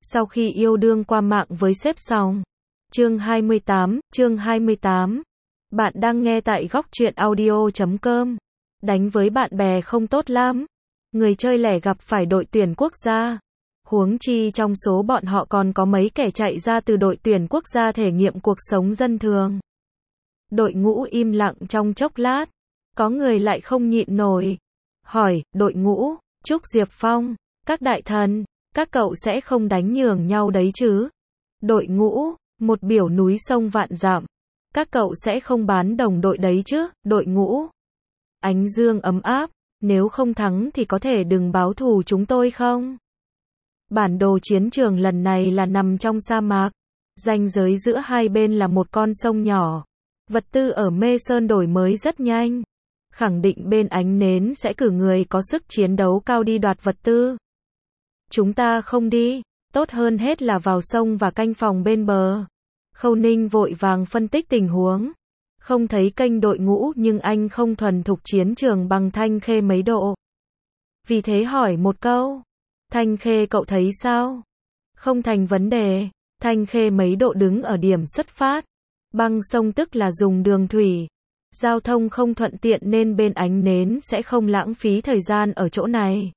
Sau khi yêu đương qua mạng với sếp xong. Chương 28. Bạn đang nghe tại góc truyện audio.com. Đánh với bạn bè không tốt lắm. Người chơi lẻ gặp phải đội tuyển quốc gia. Huống chi trong số bọn họ còn có mấy kẻ chạy ra từ đội tuyển quốc gia thể nghiệm cuộc sống dân thường. Đội ngũ im lặng trong chốc lát. Có người lại không nhịn nổi. Hỏi, đội ngũ, Trúc Diệp Phong, các đại thần, các cậu sẽ không đánh nhường nhau đấy chứ? Đội ngũ, một biểu núi sông vạn dặm. Các cậu sẽ không bán đồng đội đấy chứ? Đội ngũ. Ánh dương ấm áp, nếu không thắng thì có thể đừng báo thù chúng tôi không? Bản đồ chiến trường lần này là nằm trong sa mạc. Ranh giới giữa hai bên là một con sông nhỏ. Vật tư ở Mê Sơn đổi mới rất nhanh. Khẳng định bên Ánh Nến sẽ cử người có sức chiến đấu cao đi đoạt vật tư. Chúng ta không đi, tốt hơn hết là vào sông và canh phòng bên bờ. Khâu Ninh vội vàng phân tích tình huống. Không thấy kênh đội ngũ nhưng anh không thuần thục chiến trường bằng Thanh Khê mấy độ. Vì thế hỏi một câu. Thanh Khê cậu thấy sao? Không thành vấn đề. Thanh Khê mấy độ đứng ở điểm xuất phát. Băng sông tức là dùng đường thủy. Giao thông không thuận tiện nên bên Ánh Nến sẽ không lãng phí thời gian ở chỗ này.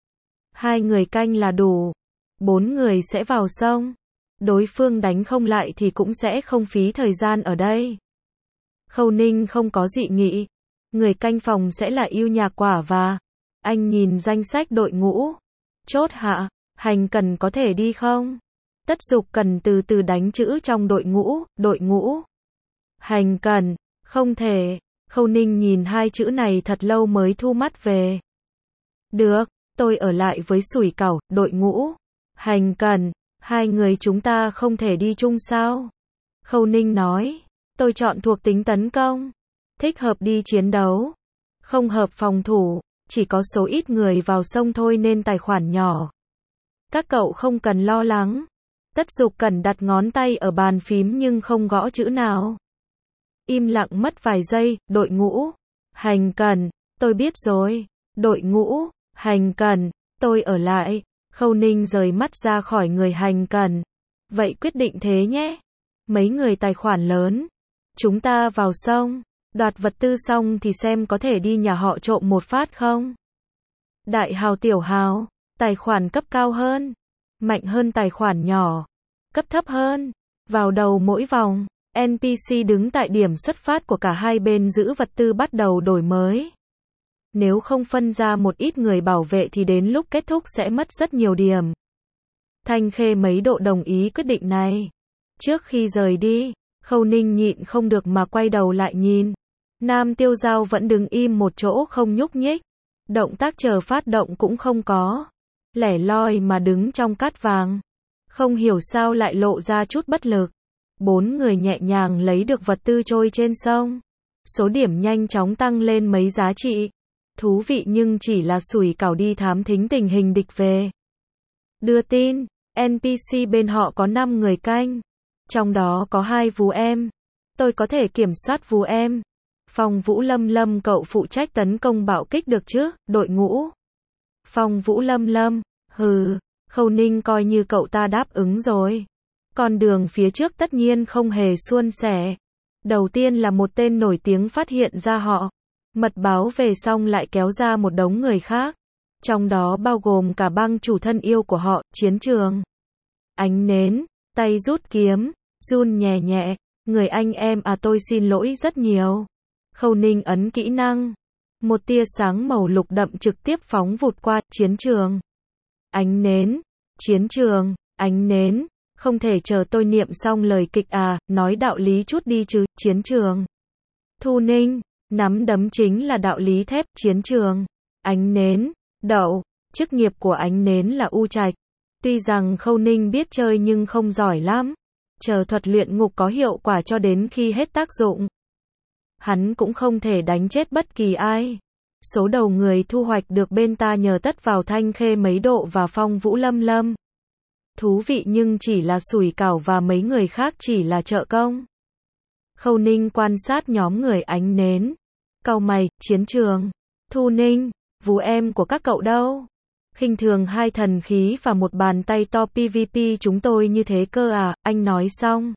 2 người canh là đủ. 4 người sẽ vào sông. Đối phương đánh không lại thì cũng sẽ không phí thời gian ở đây. Khâu Ninh không có dị nghị. Người canh phòng sẽ là Yêu Nhạc Quả và... Anh nhìn danh sách đội ngũ. Chốt hạ, Hành Cần có thể đi không? Tất Dục cần từ từ đánh chữ trong đội ngũ. Hành Cần, không thể. Khâu Ninh nhìn hai chữ này thật lâu mới thu mắt về. Được, tôi ở lại với Sủi Cảo, đội ngũ. Hành Cần, 2 người chúng ta không thể đi chung sao? Khâu Ninh nói, tôi chọn thuộc tính tấn công. Thích hợp đi chiến đấu. Không hợp phòng thủ, chỉ có số ít người vào sông thôi nên tài khoản nhỏ. Các cậu không cần lo lắng. Tất Dục cần đặt ngón tay ở bàn phím nhưng không gõ chữ nào. Im lặng mất vài giây, đội ngũ. Hành Cần, tôi biết rồi. Đội ngũ, Hành Cần, tôi ở lại. Khâu Ninh rời mắt ra khỏi người Hành Cần. Vậy quyết định thế nhé. Mấy người tài khoản lớn. Chúng ta vào sông. Đoạt vật tư xong thì xem có thể đi nhà họ trộm một phát không? Đại hào tiểu hào. Tài khoản cấp cao hơn. Mạnh hơn tài khoản nhỏ. Cấp thấp hơn. Vào đầu mỗi vòng. NPC đứng tại điểm xuất phát của cả hai bên giữ vật tư bắt đầu đổi mới. Nếu không phân ra một ít người bảo vệ thì đến lúc kết thúc sẽ mất rất nhiều điểm. Thanh Khê mấy độ đồng ý quyết định này. Trước khi rời đi, Khâu Ninh nhịn không được mà quay đầu lại nhìn. Nam Tiêu Giao vẫn đứng im một chỗ không nhúc nhích. Động tác chờ phát động cũng không có. Lẻ loi mà đứng trong cát vàng. Không hiểu sao lại lộ ra chút bất lực. 4 người nhẹ nhàng lấy được vật tư trôi trên sông. Số điểm nhanh chóng tăng lên mấy giá trị. Thú vị nhưng chỉ là Sủi Cảo đi thám thính tình hình địch về. Đưa tin, NPC bên họ có 5 người canh. Trong đó có 2 vú em. Tôi có thể kiểm soát vú em. Phong Vũ Lâm cậu phụ trách tấn công bạo kích được chứ, đội ngũ. Phong Vũ Lâm, hừ, Khâu Ninh coi như cậu ta đáp ứng rồi. Con đường phía trước tất nhiên không hề suôn sẻ. Đầu tiên là một tên nổi tiếng phát hiện ra họ. Mật báo về xong lại kéo ra một đống người khác. Trong đó bao gồm cả băng chủ thân yêu của họ, chiến trường. Ánh Nến, tay rút kiếm, run nhẹ nhẹ. Người anh em à tôi xin lỗi rất nhiều. Khâu Ninh ấn kỹ năng. Một tia sáng màu lục đậm trực tiếp phóng vụt qua, chiến trường. Ánh Nến, chiến trường, Ánh Nến. Không thể chờ tôi niệm xong lời kịch à, nói đạo lý chút đi chứ, chiến trường. Thu Ninh, nắm đấm chính là đạo lý thép, chiến trường. Ánh Nến, đậu, chức nghiệp của Ánh Nến là U Trạch. Tuy rằng Khâu Ninh biết chơi nhưng không giỏi lắm. Chờ thuật luyện ngục có hiệu quả cho đến khi hết tác dụng. Hắn cũng không thể đánh chết bất kỳ ai. Số đầu người thu hoạch được bên ta nhờ tất vào Thanh Khê mấy độ và Phong Vũ Lâm. Thú vị nhưng chỉ là Sủi Cảo và mấy người khác chỉ là trợ công. Khâu Ninh quan sát nhóm người Ánh Nến. Cau mày, chiến trường. Thu Ninh, vú em của các cậu đâu? Khinh thường hai thần khí và một bàn tay to PVP chúng tôi như thế cơ à, anh nói xong.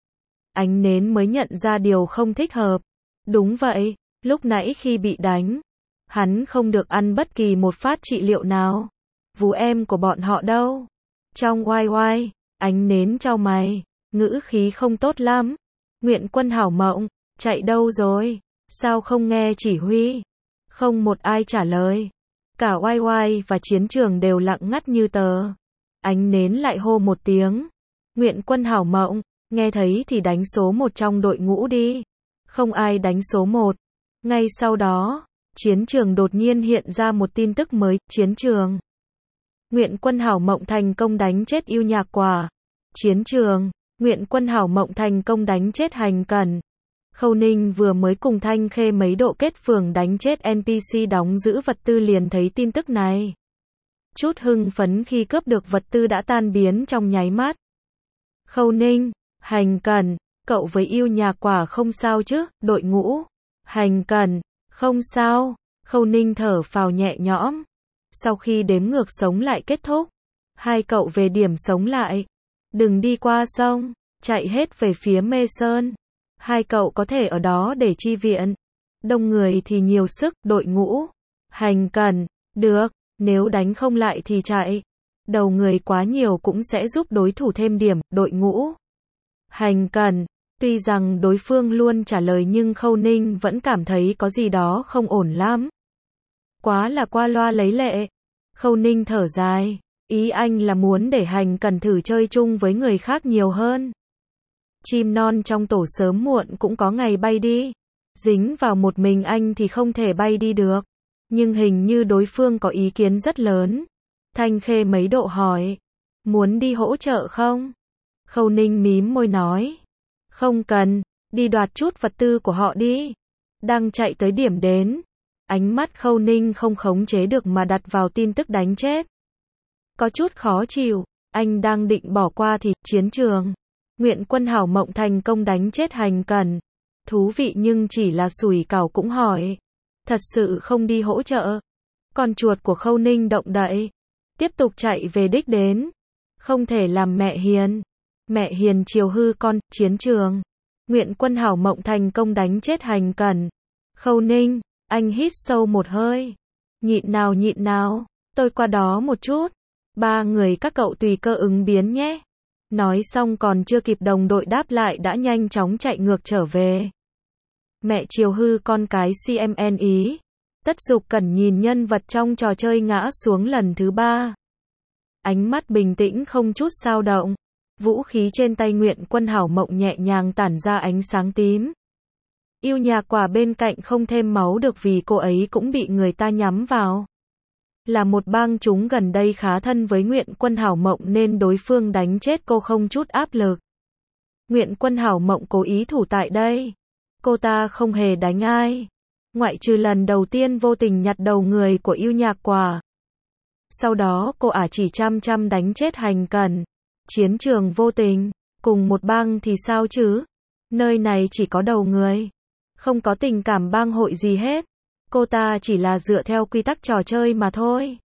Ánh Nến mới nhận ra điều không thích hợp. Đúng vậy, lúc nãy khi bị đánh, hắn không được ăn bất kỳ một phát trị liệu nào. Vú em của bọn họ đâu? Trong oai oai, Ánh Nến chau mày, ngữ khí không tốt lắm. Nguyện Quân Hảo Mộng, chạy đâu rồi? Sao không nghe chỉ huy? Không một ai trả lời. Cả oai oai và chiến trường đều lặng ngắt như tờ. Ánh Nến lại hô một tiếng. Nguyện Quân Hảo Mộng, nghe thấy thì đánh số 1 trong đội ngũ đi. Không ai đánh số 1. Ngay sau đó, chiến trường đột nhiên hiện ra một tin tức mới. Chiến trường. Nguyện Quân Hảo Mộng thành công đánh chết Yêu Nhạc Quả. Chiến trường. Nguyện Quân Hảo Mộng thành công đánh chết Hành Cẩn. Khâu Ninh vừa mới cùng Thanh Khê mấy độ kết phường đánh chết NPC đóng giữ vật tư liền thấy tin tức này. Chút hưng phấn khi cướp được vật tư đã tan biến trong nháy mắt. Khâu Ninh, Hành Cẩn, cậu với Yêu Nhạc Quả không sao chứ? Đội ngũ. Hành Cẩn, không sao. Khâu Ninh thở phào nhẹ nhõm. Sau khi đếm ngược sống lại kết thúc, hai cậu về điểm sống lại. Đừng đi qua sông, chạy hết về phía Mê Sơn. Hai cậu có thể ở đó để chi viện. Đông người thì nhiều sức, đội ngũ. Hành Cẩn, được, nếu đánh không lại thì chạy. Đầu người quá nhiều cũng sẽ giúp đối thủ thêm điểm, đội ngũ. Hành Cẩn, tuy rằng đối phương luôn trả lời nhưng Khâu Ninh vẫn cảm thấy có gì đó không ổn lắm. Quá là qua loa lấy lệ. Khâu Ninh thở dài, ý anh là muốn để Hành Cẩn thử chơi chung với người khác nhiều hơn. Chim non trong tổ sớm muộn cũng có ngày bay đi. Dính vào một mình anh thì không thể bay đi được. Nhưng hình như đối phương có ý kiến rất lớn. Thanh Khê mấy độ hỏi. Muốn đi hỗ trợ không? Khâu Ninh mím môi nói. Không cần, đi đoạt chút vật tư của họ đi. Đang chạy tới điểm đến. Ánh mắt Khâu Ninh không khống chế được mà đặt vào tin tức đánh chết. Có chút khó chịu, anh đang định bỏ qua thì chiến trường. Nguyện Quân Hảo Mộng thành công đánh chết Hành Cẩn. Thú vị nhưng chỉ là sủi cảo cũng hỏi. Thật sự không đi hỗ trợ. Con chuột của Khâu Ninh động đậy. Tiếp tục chạy về đích đến. Không thể làm mẹ hiền. Mẹ hiền chiều hư con, chiến trường. Nguyện Quân Hảo Mộng thành công đánh chết Hành Cẩn. Khâu Ninh, anh hít sâu một hơi. Nhịn nào, tôi qua đó một chút. 3 người các cậu tùy cơ ứng biến nhé. Nói xong còn chưa kịp đồng đội đáp lại đã nhanh chóng chạy ngược trở về. Mẹ chiều hư con cái CMN ý. Tất Dục Cẩn nhìn nhân vật trong trò chơi ngã xuống lần thứ 3. Ánh mắt bình tĩnh không chút dao động. Vũ khí trên tay Nguyện Quân Hảo Mộng nhẹ nhàng tản ra ánh sáng tím. Yêu Nhạc Quả bên cạnh không thêm máu được vì cô ấy cũng bị người ta nhắm vào. Là một bang chúng gần đây khá thân với Nguyện Quân Hảo Mộng nên đối phương đánh chết cô không chút áp lực. Nguyện Quân Hảo Mộng cố ý thủ tại đây. Cô ta không hề đánh ai. Ngoại trừ lần đầu tiên vô tình nhặt đầu người của Yêu Nhạc Quả. Sau đó cô chỉ chăm đánh chết Hành Cẩn. Chiến trường vô tình. Cùng một bang thì sao chứ? Nơi này chỉ có đầu người. Không có tình cảm bang hội gì hết. Cô ta chỉ là dựa theo quy tắc trò chơi mà thôi.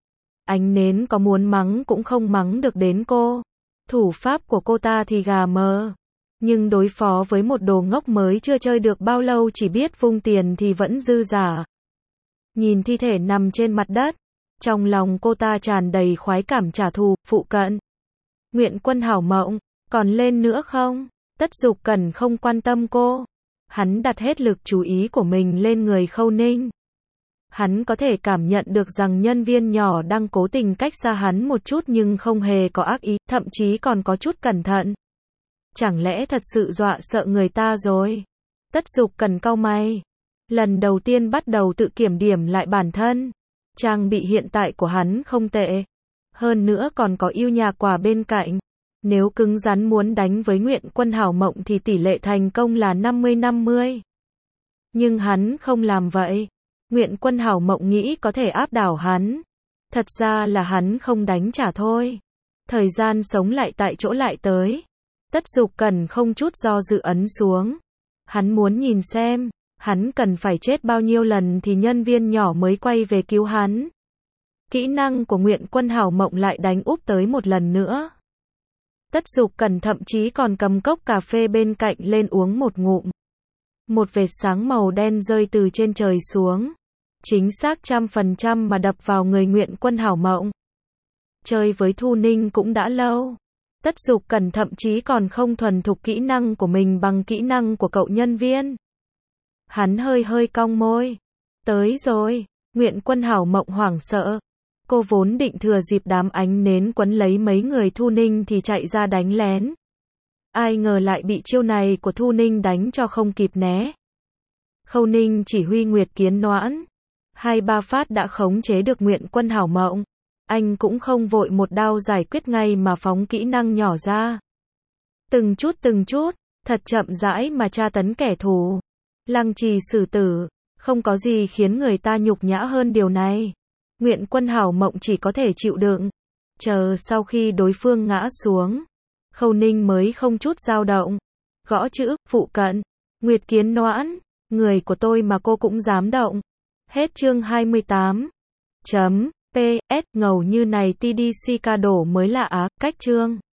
Ánh Nến có muốn mắng cũng không mắng được đến cô. Thủ pháp của cô ta thì gà mờ. Nhưng đối phó với một đồ ngốc mới chưa chơi được bao lâu chỉ biết vung tiền thì vẫn dư giả. Nhìn thi thể nằm trên mặt đất. Trong lòng cô ta tràn đầy khoái cảm trả thù, phụ cận. Nguyện Quân Hảo Mộng, còn lên nữa không? Tất Dục Cẩn không quan tâm cô. Hắn đặt hết lực chú ý của mình lên người Khâu Ninh. Hắn có thể cảm nhận được rằng nhân viên nhỏ đang cố tình cách xa hắn một chút nhưng không hề có ác ý, thậm chí còn có chút cẩn thận. Chẳng lẽ thật sự dọa sợ người ta rồi? Tất Dục Cẩn cau mày. Lần đầu tiên bắt đầu tự kiểm điểm lại bản thân. Trang bị hiện tại của hắn không tệ. Hơn nữa còn có Yêu Nhạc Quả bên cạnh. Nếu cứng rắn muốn đánh với Nguyện Quân Hảo Mộng thì tỷ lệ thành công là 50-50. Nhưng hắn không làm vậy. Nguyện Quân Hảo Mộng nghĩ có thể áp đảo hắn. Thật ra là hắn không đánh trả thôi. Thời gian sống lại tại chỗ lại tới. Tất Dục Cẩn không chút do dự ấn xuống. Hắn muốn nhìn xem, hắn cần phải chết bao nhiêu lần thì nhân viên nhỏ mới quay về cứu hắn. Kỹ năng của Nguyện Quân Hảo Mộng lại đánh úp tới một lần nữa. Tất Dục Cẩn thậm chí còn cầm cốc cà phê bên cạnh lên uống một ngụm. Một vệt sáng màu đen rơi từ trên trời xuống. Chính xác 100% mà đập vào người Nguyện Quân Hảo Mộng. Chơi với Thu Ninh cũng đã lâu. Tất Dục Cẩn thậm chí còn không thuần thục kỹ năng của mình bằng kỹ năng của cậu nhân viên. Hắn hơi hơi cong môi. Tới rồi. Nguyện Quân Hảo Mộng hoảng sợ. Cô vốn định thừa dịp đám ánh nến quấn lấy mấy người Thu Ninh thì chạy ra đánh lén. Ai ngờ lại bị chiêu này của Thu Ninh đánh cho không kịp né. Khâu Ninh chỉ huy Nguyệt Kiến Noãn. 2-3 phát đã khống chế được Nguyện Quân Hảo Mộng. Anh cũng không vội một đao giải quyết ngay mà phóng kỹ năng nhỏ ra. Từng chút, thật chậm rãi mà tra tấn kẻ thù. Lăng trì xử tử, không có gì khiến người ta nhục nhã hơn điều này. Nguyện Quân Hảo Mộng chỉ có thể chịu đựng. Chờ sau khi đối phương ngã xuống, Khâu Ninh mới không chút dao động. Gõ chữ, phụ cận. Nguyệt Kiến Noãn, người của tôi mà cô cũng dám động. Hết chương 28. PS, ngầu như này TDC ca đổ mới lạ á, cách chương.